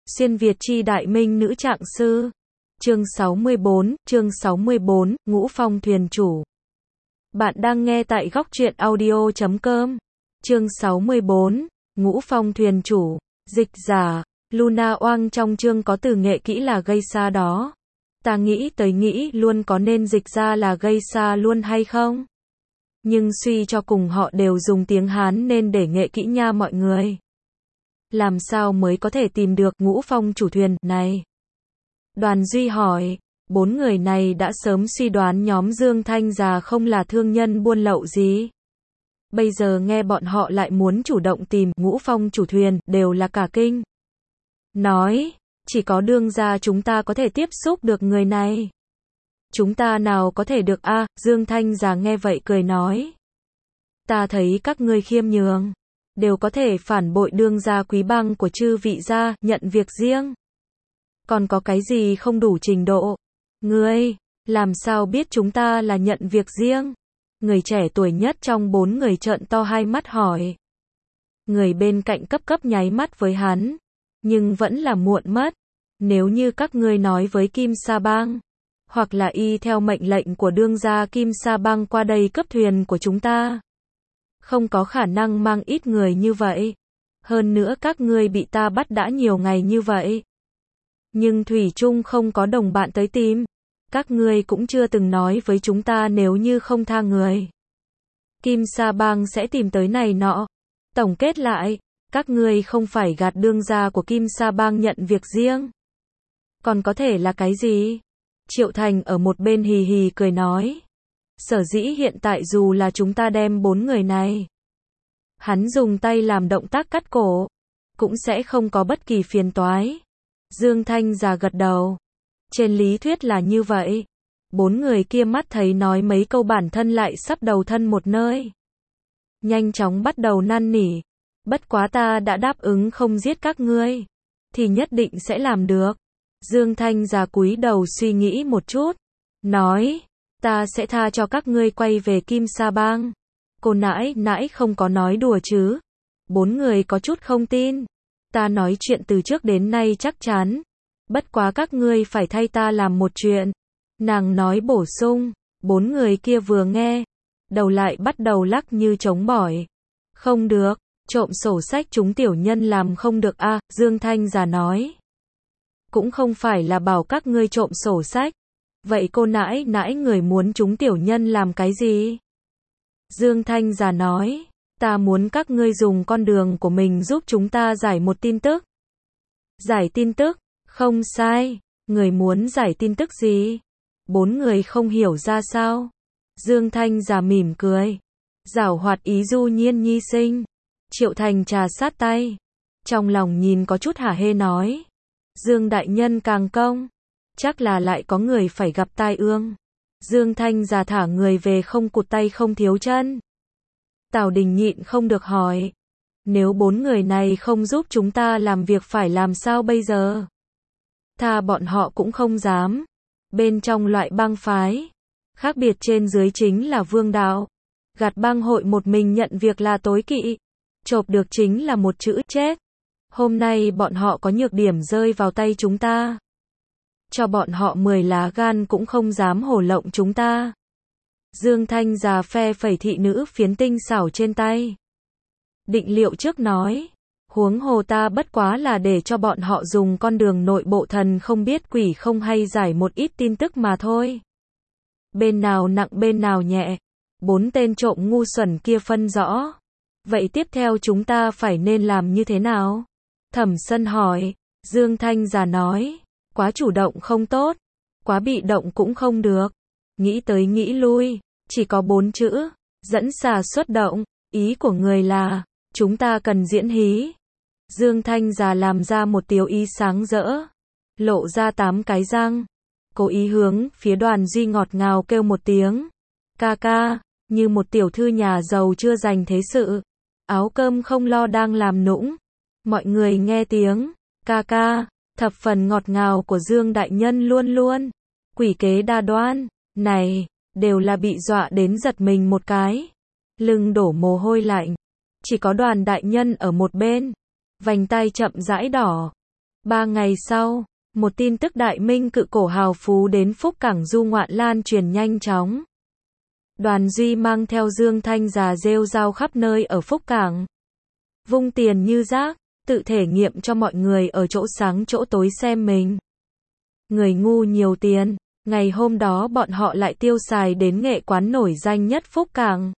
Xuyên Việt chi đại minh nữ trạng sư. Chương 64, Ngũ Phong thuyền chủ. Bạn đang nghe tại góc truyện audio.com. Chương 64, Ngũ Phong thuyền chủ. Dịch giả, Luna Oang trong chương có từ nghệ kỹ là gây xa đó. Ta nghĩ tới nghĩ luôn có nên dịch ra là gây xa luôn hay không? Nhưng suy cho cùng họ đều dùng tiếng Hán nên để nghệ kỹ nha mọi người. Làm sao mới có thể tìm được Ngũ Phong chủ thuyền này? Đoàn Duy hỏi, 4 người này đã sớm suy đoán nhóm Dương Thanh già không là thương nhân buôn lậu gì. Bây giờ nghe bọn họ lại muốn chủ động tìm Ngũ Phong chủ thuyền, đều là cả kinh. Nói, chỉ có đương gia chúng ta có thể tiếp xúc được người này. Chúng ta nào có thể được a? Dương Thanh già nghe vậy cười nói. Ta thấy các ngươi khiêm nhường, đều có thể phản bội đương gia quý bang của chư vị gia, nhận việc riêng. Còn có cái gì không đủ trình độ? Ngươi, làm sao biết chúng ta là nhận việc riêng? Người trẻ tuổi nhất trong 4 người trợn to hai mắt hỏi. Người bên cạnh cấp nháy mắt với hắn, nhưng vẫn là muộn mất. Nếu như các ngươi nói với Kim Sa Bang, hoặc là y theo mệnh lệnh của đương gia Kim Sa Bang qua đây cướp thuyền của chúng ta, không có khả năng mang ít người như vậy. Hơn nữa các ngươi bị ta bắt đã nhiều ngày như vậy, nhưng thủy chung không có đồng bạn tới tìm. Các ngươi cũng chưa từng nói với chúng ta nếu như không tha người, Kim Sa Bang sẽ tìm tới này nọ. Tổng kết lại, các ngươi không phải gạt đương gia của Kim Sa Bang nhận việc riêng. Còn có thể là cái gì? Triệu Thành ở một bên hì hì cười nói. Sở dĩ hiện tại dù là chúng ta đem 4 người này, hắn dùng tay làm động tác cắt cổ, cũng sẽ không có bất kỳ phiền toái. Dương Thanh già gật đầu. Trên lý thuyết là như vậy. 4 người kia mắt thấy nói mấy câu bản thân lại sắp đầu thân một nơi. Nhanh chóng bắt đầu năn nỉ. Bất quá ta đã đáp ứng không giết các ngươi, thì nhất định sẽ làm được. Dương Thanh già cúi đầu suy nghĩ một chút, nói, ta sẽ tha cho các ngươi quay về Kim Sa Bang. Cô nãi không có nói đùa chứ? 4 người có chút không tin. Ta nói chuyện từ trước đến nay chắc chắn. Bất quá các ngươi phải thay ta làm một chuyện. Nàng nói bổ sung. 4 người kia vừa nghe, đầu lại bắt đầu lắc như trống bỏi. Không được, trộm sổ sách chúng tiểu nhân làm không được a. Dương Thanh già nói. Cũng không phải là bảo các ngươi trộm sổ sách. Vậy cô nãi người muốn chúng tiểu nhân làm cái gì? Dương Thanh già nói. Ta muốn các ngươi dùng con đường của mình giúp chúng ta giải một tin tức. Giải tin tức? Không sai. Người muốn giải tin tức gì? 4 người không hiểu ra sao. Dương Thanh già mỉm cười. Giảo hoạt ý du nhiên nhi sinh. Triệu Thành trà sát tay, trong lòng nhìn có chút hả hê nói. Dương đại nhân càng công, chắc là lại có người phải gặp tai ương. Dương Thanh già thả người về không cụt tay không thiếu chân. Tào Đình nhịn không được hỏi. Nếu 4 người này không giúp chúng ta làm việc phải làm sao bây giờ? Tha bọn họ cũng không dám. Bên trong loại bang phái, khác biệt trên dưới chính là vương đạo. Gạt bang hội một mình nhận việc là tối kỵ. Chộp được chính là một chữ chết. Hôm nay bọn họ có nhược điểm rơi vào tay chúng ta. Cho bọn họ 10 lá gan cũng không dám hổ lộng chúng ta. Dương Thanh già phe phẩy thị nữ phiến tinh xảo trên tay. Định liệu trước nói. Huống hồ ta bất quá là để cho bọn họ dùng con đường nội bộ thần không biết quỷ không hay giải một ít tin tức mà thôi. Bên nào nặng bên nào nhẹ. 4 tên trộm ngu xuẩn kia phân rõ. Vậy tiếp theo chúng ta phải nên làm như thế nào? Thẩm Sân hỏi. Dương Thanh già nói. Quá chủ động không tốt, quá bị động cũng không được. Nghĩ tới nghĩ lui, chỉ có 4 chữ. Dẫn xà xuất động. Ý của người là, chúng ta cần diễn hí. Dương Thanh già làm ra một tiếu ý sáng rỡ, lộ ra 8 cái răng. Cố ý hướng phía Đoàn Duy ngọt ngào kêu một tiếng. Ca ca, như một tiểu thư nhà giàu chưa dành thế sự. Áo cơm không lo đang làm nũng. Mọi người nghe tiếng ca ca thập phần ngọt ngào của Dương đại nhân luôn luôn quỷ kế đa đoan này, đều là bị dọa đến giật mình một cái, lưng đổ mồ hôi lạnh. Chỉ có Đoàn đại nhân ở một bên, vành tay chậm rãi đỏ. 3 ngày sau, một tin tức đại minh cự cổ hào phú đến Phúc Cảng du ngoạn lan truyền nhanh chóng. Đoàn Duy mang theo Dương Thanh Già rêu rao khắp nơi ở Phúc Cảng. Vung tiền như rác, tự thể nghiệm cho mọi người ở chỗ sáng chỗ tối xem mình. Người ngu nhiều tiền, ngày hôm đó bọn họ lại tiêu xài đến nghệ quán nổi danh nhất Phúc Cảng.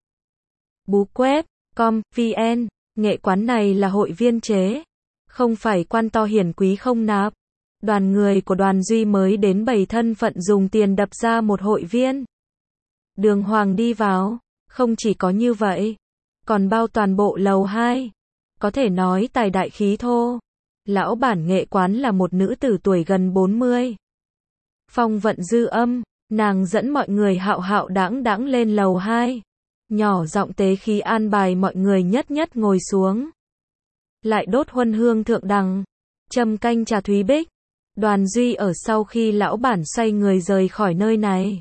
Bookweb.com.vn, nghệ quán này là hội viên chế, không phải quan to hiển quý không nạp. Đoàn người của Đoàn Duy mới đến 7 thân phận dùng tiền đập ra một hội viên. Đường hoàng đi vào, không chỉ có như vậy, còn bao toàn bộ lầu 2. Có thể nói tài đại khí thô. Lão bản nghệ quán là một nữ tử tuổi gần 40. Phong vận dư âm, nàng dẫn mọi người hạo hạo đãng đãng lên lầu 2. Nhỏ giọng tế khí an bài mọi người nhất nhất ngồi xuống. Lại đốt huân hương thượng đằng, châm canh trà thúy bích. Đoàn Duy ở sau khi lão bản xoay người rời khỏi nơi này.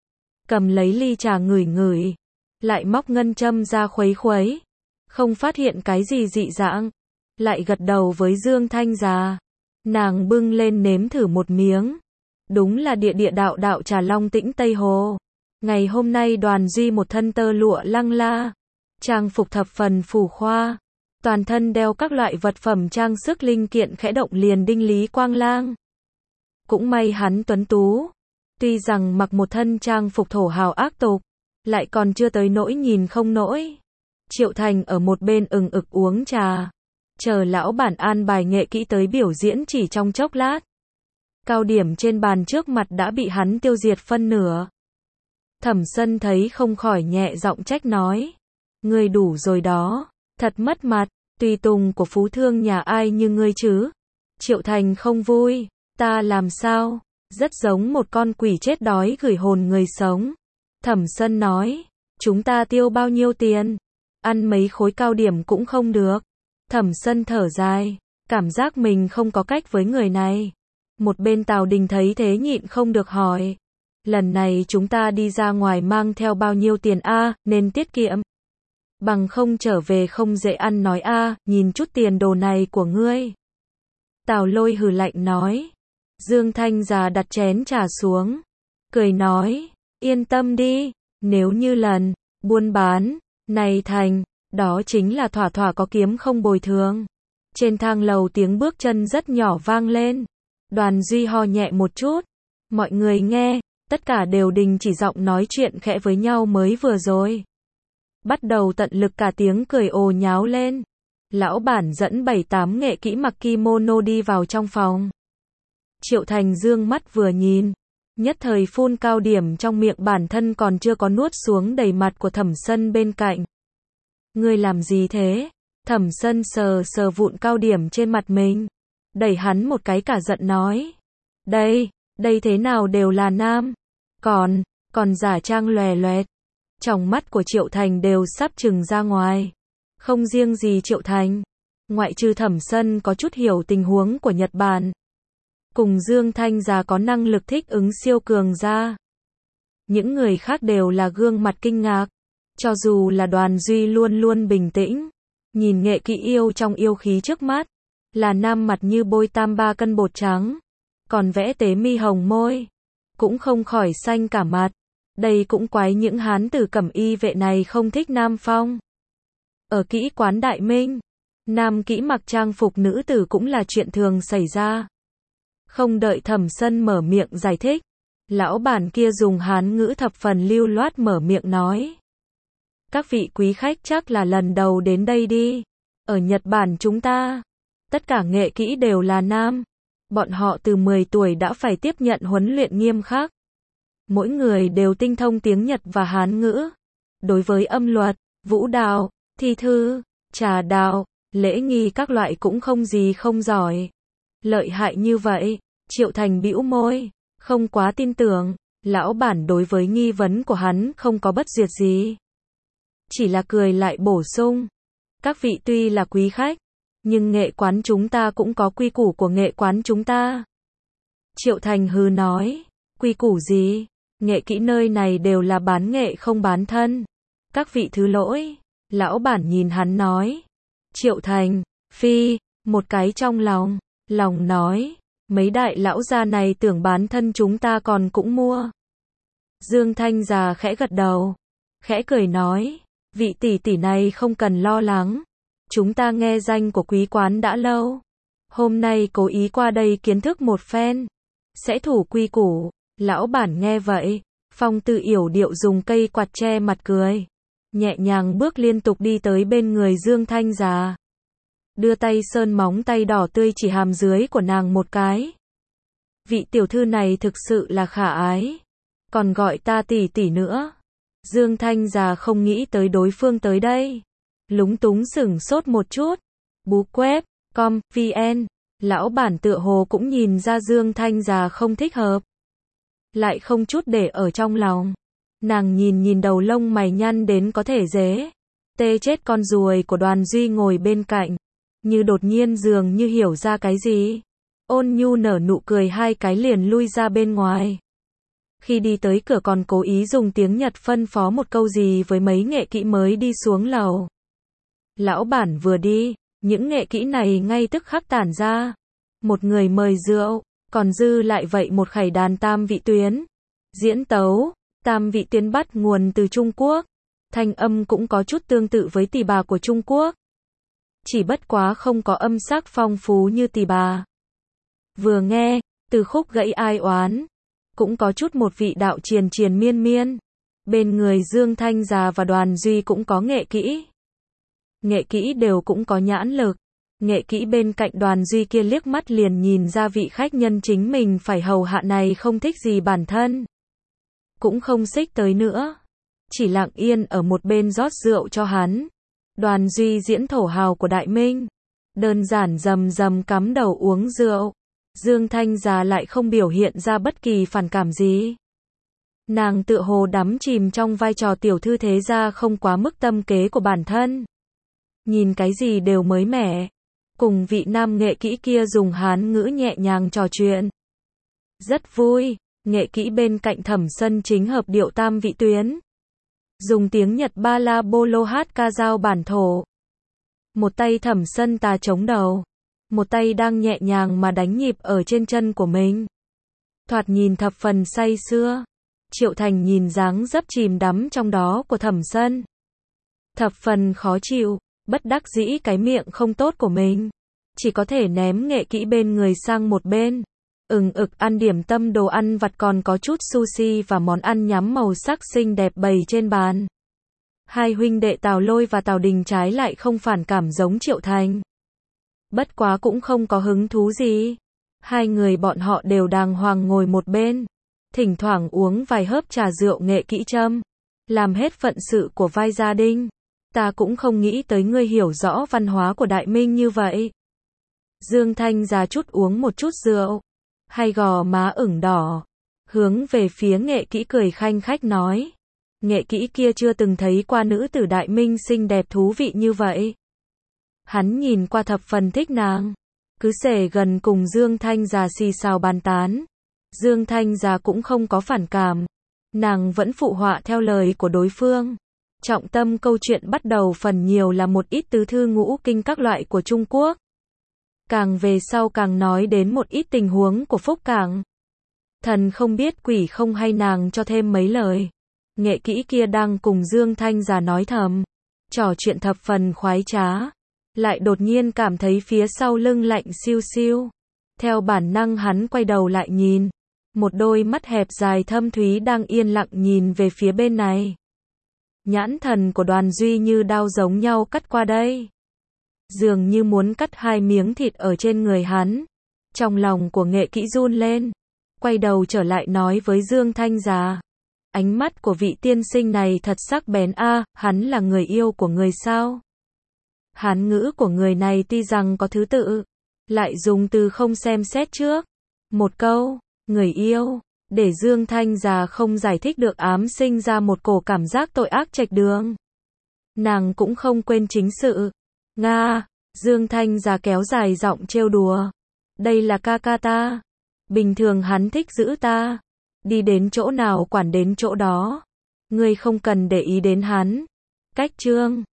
Cầm lấy ly trà ngửi ngửi, lại móc ngân châm ra khuấy khuấy. Không phát hiện cái gì dị dạng, lại gật đầu với Dương Thanh Già. Nàng bưng lên nếm thử một miếng. Đúng là địa địa đạo đạo trà long tĩnh Tây Hồ. Ngày hôm nay Đoàn Duy một thân tơ lụa lăng la, trang phục thập phần phù khoa, toàn thân đeo các loại vật phẩm trang sức linh kiện khẽ động liền đinh Lý Quang Lang. Cũng may hắn tuấn tú, tuy rằng mặc một thân trang phục thổ hào ác tục, lại còn chưa tới nỗi nhìn không nổi. Triệu Thành ở một bên ừng ực uống trà, chờ lão bản an bài nghệ kỹ tới biểu diễn chỉ trong chốc lát. Cao điểm trên bàn trước mặt đã bị hắn tiêu diệt phân nửa. Thẩm Sân thấy không khỏi nhẹ giọng trách nói. Ngươi đủ rồi đó, thật mất mặt, tùy tùng của phú thương nhà ai như ngươi chứ. Triệu Thành không vui, ta làm sao, rất giống một con quỷ chết đói gửi hồn người sống. Thẩm Sân nói, chúng ta tiêu bao nhiêu tiền, ăn mấy khối cao điểm cũng không được. Thẩm Sân thở dài, cảm giác mình không có cách với người này. Một bên Tào Đình thấy thế nhịn không được hỏi. Lần này chúng ta đi ra ngoài mang theo bao nhiêu tiền a, nên tiết kiệm. Bằng không trở về không dễ ăn nói a, nhìn chút tiền đồ này của ngươi. Tào Lôi hừ lạnh nói. Dương Thanh Già đặt chén trà xuống, cười nói, yên tâm đi, nếu như lần buôn bán này thành, đó chính là thỏa thỏa có kiếm không bồi thường. Trên thang lầu tiếng bước chân rất nhỏ vang lên. Đoàn Duy ho nhẹ một chút. Mọi người nghe, tất cả đều đình chỉ giọng nói chuyện khẽ với nhau mới vừa rồi. Bắt đầu tận lực cả tiếng cười ồ nháo lên. Lão bản dẫn 7-8 nghệ kỹ mặc kimono đi vào trong phòng. Triệu Thành dương mắt vừa nhìn, nhất thời phun cao điểm trong miệng, bản thân còn chưa có nuốt xuống đầy mặt của Thẩm Sân bên cạnh. Ngươi làm gì thế? Thẩm Sân sờ sờ vụn cao điểm trên mặt mình, đẩy hắn một cái cả giận nói. Đây thế nào đều là nam, còn giả trang lòe loẹt. Tròng mắt của Triệu Thành đều sắp trừng ra ngoài. Không riêng gì Triệu Thành, ngoại trừ Thẩm Sân có chút hiểu tình huống của Nhật Bản, cùng Dương Thanh Già có năng lực thích ứng siêu cường ra, những người khác đều là gương mặt kinh ngạc. Cho dù là Đoàn Duy luôn luôn bình tĩnh, nhìn nghệ kỹ yêu trong yêu khí trước mắt, là nam mặt như bôi tam ba cân bột trắng, còn vẽ tế mi hồng môi, cũng không khỏi xanh cả mặt. Đây cũng quái những hán tử cẩm y vệ này không thích nam phong. Ở kỹ quán Đại Minh, nam kỹ mặc trang phục nữ tử cũng là chuyện thường xảy ra. Không đợi Thẩm Sân mở miệng giải thích, lão bản kia dùng hán ngữ thập phần lưu loát mở miệng nói. Các vị quý khách chắc là lần đầu đến đây đi. Ở Nhật Bản chúng ta, tất cả nghệ kỹ đều là nam. Bọn họ từ 10 tuổi đã phải tiếp nhận huấn luyện nghiêm khắc. Mỗi người đều tinh thông tiếng Nhật và Hán ngữ. Đối với âm luật, vũ đạo, thi thư, trà đạo, lễ nghi các loại cũng không gì không giỏi. Lợi hại như vậy, Triệu Thành bĩu môi, không quá tin tưởng. Lão bản đối với nghi vấn của hắn không có bất duyệt gì, chỉ là cười lại bổ sung. Các vị tuy là quý khách, nhưng nghệ quán chúng ta cũng có quy củ của nghệ quán chúng ta. Triệu Thành hừ nói, quy củ gì? Nghệ kỹ nơi này đều là bán nghệ không bán thân. Các vị thứ lỗi. Lão bản nhìn hắn nói. Triệu Thành, phi, một cái trong lòng, lòng nói, mấy đại lão gia này tưởng bán thân chúng ta còn cũng mua. Dương Thanh già khẽ gật đầu, khẽ cười nói, vị tỷ tỷ này không cần lo lắng, chúng ta nghe danh của quý quán đã lâu, hôm nay cố ý qua đây kiến thức một phen, sẽ thủ quy củ. Lão bản nghe vậy, Phong Tự yểu điệu dùng cây quạt che mặt cười, nhẹ nhàng bước liên tục đi tới bên người Dương Thanh già, đưa tay sơn móng tay đỏ tươi chỉ hàm dưới của nàng một cái. Vị tiểu thư này thực sự là khả ái, còn gọi ta tỷ tỷ nữa. Dương Thanh già không nghĩ tới đối phương tới đây, lúng túng sửng sốt một chút. Bookquép.com/vn, lão bản tựa hồ cũng nhìn ra Dương Thanh già không thích hợp, lại không chút để ở trong lòng. Nàng nhìn đầu lông mày nhăn đến có thể dễ tê chết con ruồi của Đoàn Duy ngồi bên cạnh, như đột nhiên dường như hiểu ra cái gì, ôn nhu nở nụ cười hai cái liền lui ra bên ngoài. Khi đi tới cửa còn cố ý dùng tiếng Nhật phân phó một câu gì với mấy nghệ kỹ mới đi xuống lầu. Lão bản vừa đi, những nghệ kỹ này ngay tức khắc tản ra. Một người mời rượu, còn dư lại vậy một khẩy đàn tam vị tuyến. Diễn tấu, tam vị tuyến bắt nguồn từ Trung Quốc. Thanh âm cũng có chút tương tự với tỳ bà của Trung Quốc. Chỉ bất quá không có âm sắc phong phú như tỳ bà. Vừa nghe, từ khúc gãy ai oán, cũng có chút một vị đạo triền triền miên miên. Bên người Dương Thanh già và Đoàn Duy cũng có nghệ kỹ. Nghệ kỹ đều cũng có nhãn lực. Nghệ kỹ bên cạnh Đoàn Duy kia liếc mắt liền nhìn ra vị khách nhân chính mình phải hầu hạ này không thích gì bản thân. Cũng không xích tới nữa. Chỉ lặng yên ở một bên rót rượu cho hắn. Đoàn Duy diễn thổ hào của Đại Minh. Đơn giản rầm rầm cắm đầu uống rượu. Dương Thanh già lại không biểu hiện ra bất kỳ phản cảm gì. Nàng tựa hồ đắm chìm trong vai trò tiểu thư thế gia không quá mức tâm kế của bản thân. Nhìn cái gì đều mới mẻ. Cùng vị nam nghệ kỹ kia dùng Hán ngữ nhẹ nhàng trò chuyện. Rất vui, nghệ kỹ bên cạnh Thẩm Sân chính hợp điệu tam vị tuyến. Dùng tiếng Nhật ba la bô lô hát ca dao bản thổ. Một tay Thẩm Sân tà chống đầu. Một tay đang nhẹ nhàng mà đánh nhịp ở trên chân của mình. Thoạt nhìn thập phần say sưa. Triệu Thành nhìn dáng dấp chìm đắm trong đó của Thẩm Sân. Thập phần khó chịu, bất đắc dĩ cái miệng không tốt của mình. Chỉ có thể ném nghệ kỹ bên người sang một bên. Ực ăn điểm tâm đồ ăn vặt còn có chút sushi và món ăn nhắm màu sắc xinh đẹp bày trên bàn. Hai huynh đệ Tào Lôi và Tào Đình trái lại không phản cảm giống Triệu Thành. Bất quá cũng không có hứng thú gì. Hai người bọn họ đều đàng hoàng ngồi một bên. Thỉnh thoảng uống vài hớp trà rượu nghệ kỹ châm. Làm hết phận sự của vai gia đình. Ta cũng không nghĩ tới ngươi hiểu rõ văn hóa của Đại Minh như vậy. Dương Thanh già chút uống một chút rượu. Hai gò má ửng đỏ. Hướng về phía nghệ kỹ cười khanh khách nói. Nghệ kỹ kia chưa từng thấy qua nữ tử Đại Minh xinh đẹp thú vị như vậy. Hắn nhìn qua thập phần thích nàng. Cứ xề gần cùng Dương Thanh già xì xào bàn tán. Dương Thanh già cũng không có phản cảm. Nàng vẫn phụ họa theo lời của đối phương. Trọng tâm câu chuyện bắt đầu phần nhiều là một ít tứ thư ngũ kinh các loại của Trung Quốc. Càng về sau càng nói đến một ít tình huống của Phúc Cảng. Thần không biết quỷ không hay nàng cho thêm mấy lời. Nghệ kỹ kia đang cùng Dương Thanh già nói thầm. Trò chuyện thập phần khoái trá. Lại đột nhiên cảm thấy phía sau lưng lạnh siêu siêu. Theo bản năng hắn quay đầu lại nhìn. Một đôi mắt hẹp dài thâm thúy đang yên lặng nhìn về phía bên này. Nhãn thần của Đoàn Duy như đao giống nhau cắt qua đây. Dường như muốn cắt hai miếng thịt ở trên người hắn. Trong lòng của nghệ kỹ run lên. Quay đầu trở lại nói với Dương Thanh già. Ánh mắt của vị tiên sinh này thật sắc bén a, hắn là người yêu của người sao? Hán ngữ của người này tuy rằng có thứ tự, lại dùng từ không xem xét trước. Một câu, người yêu, để Dương Thanh già không giải thích được ám sinh ra một cổ cảm giác tội ác trạch đường. Nàng cũng không quên chính sự. Nga, Dương Thanh già kéo dài giọng trêu đùa. Đây là ca ca ta. Bình thường hắn thích giữ ta. Đi đến chỗ nào quản đến chỗ đó. Ngươi không cần để ý đến hắn. Cách chương